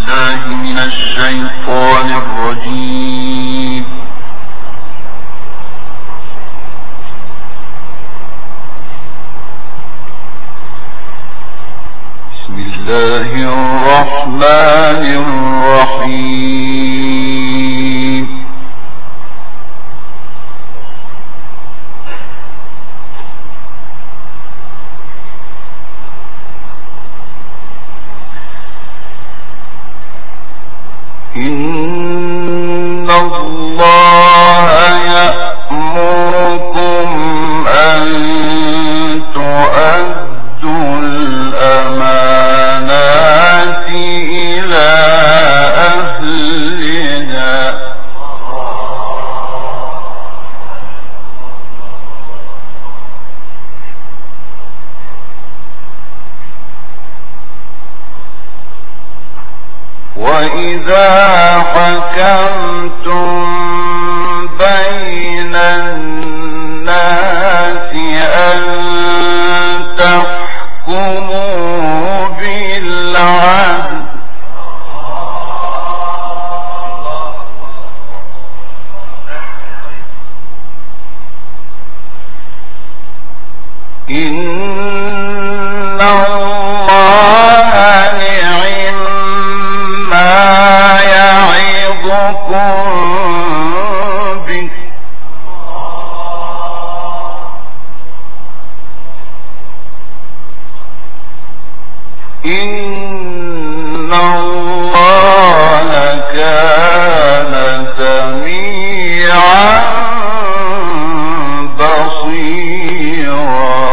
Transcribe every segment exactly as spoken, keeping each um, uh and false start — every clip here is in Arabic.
بالله من الشيطان الرجيم. بسم الله الرحمن الرحيم. إن الله يأمركم أن تؤدوا الأمانات إلى أهلها وإذا حكمتم بين الناس أن تحكموا بالعدل إن الله نعم ما يعظكم به إن الله كان سميعا بصيرا.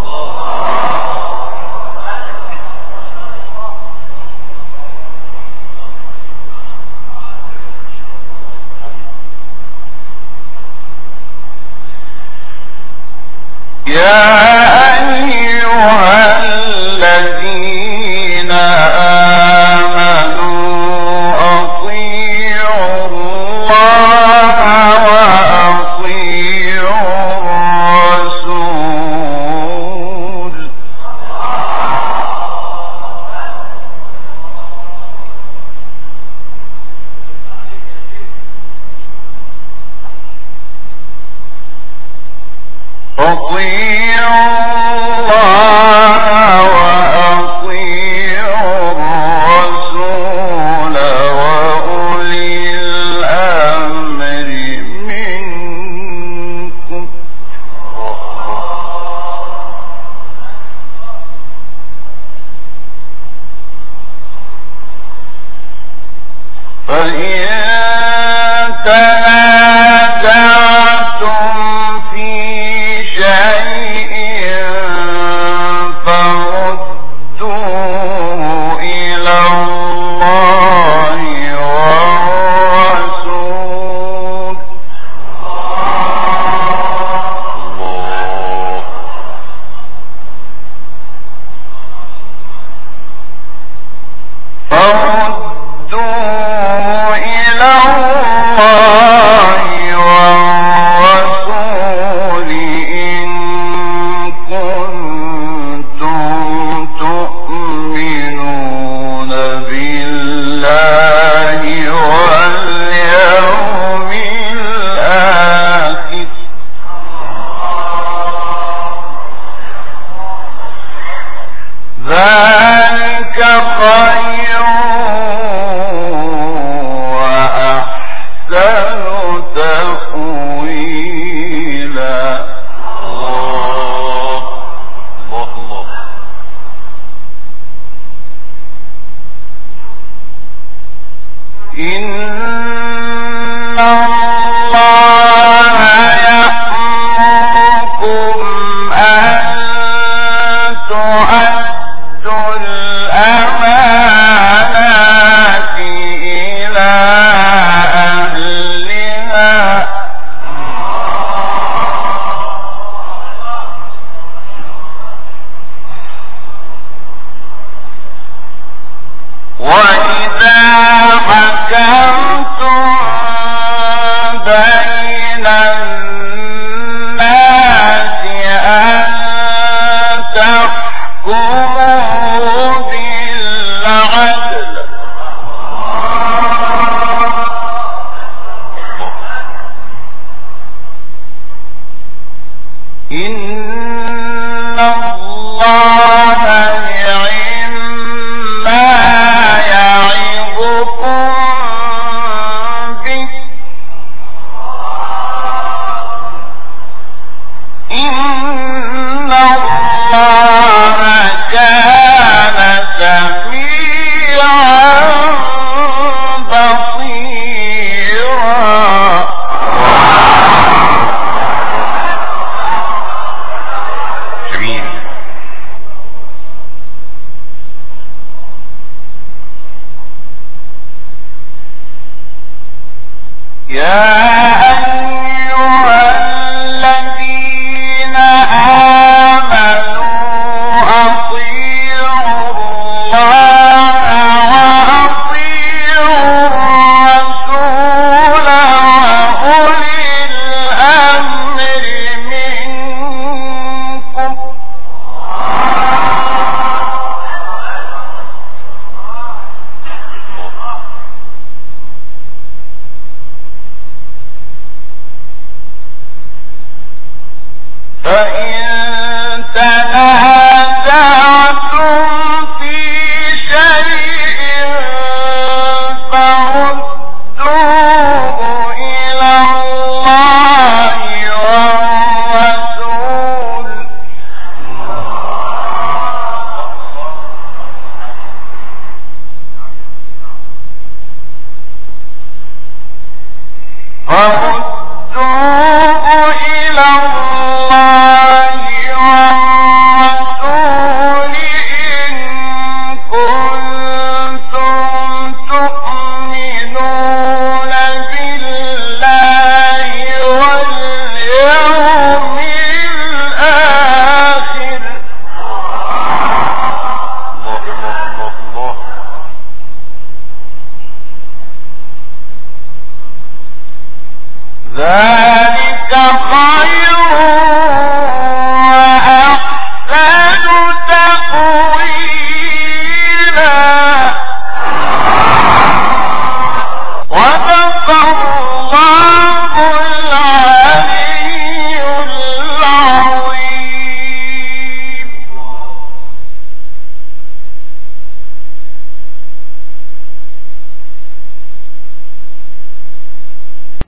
يا أيها الذين آمنوا أطيعوا الله وأطيعوا الرسول أطيعوا الله وأطيعوا الرسول وأولي الأمر منكم فإن تنازعتم في شيء فردوه إلى الله والرسول فردوه إلى الله والرسول إن كنتم تؤمنون بالله واليوم الآخر ذلك خير وأحسن تأويلا. الله الله الله. إن الله يأمركم أن تؤدوا الأمانات إلى أهلها وإذا حكمتم بين الناس أن تحكموا بالعدل ذلك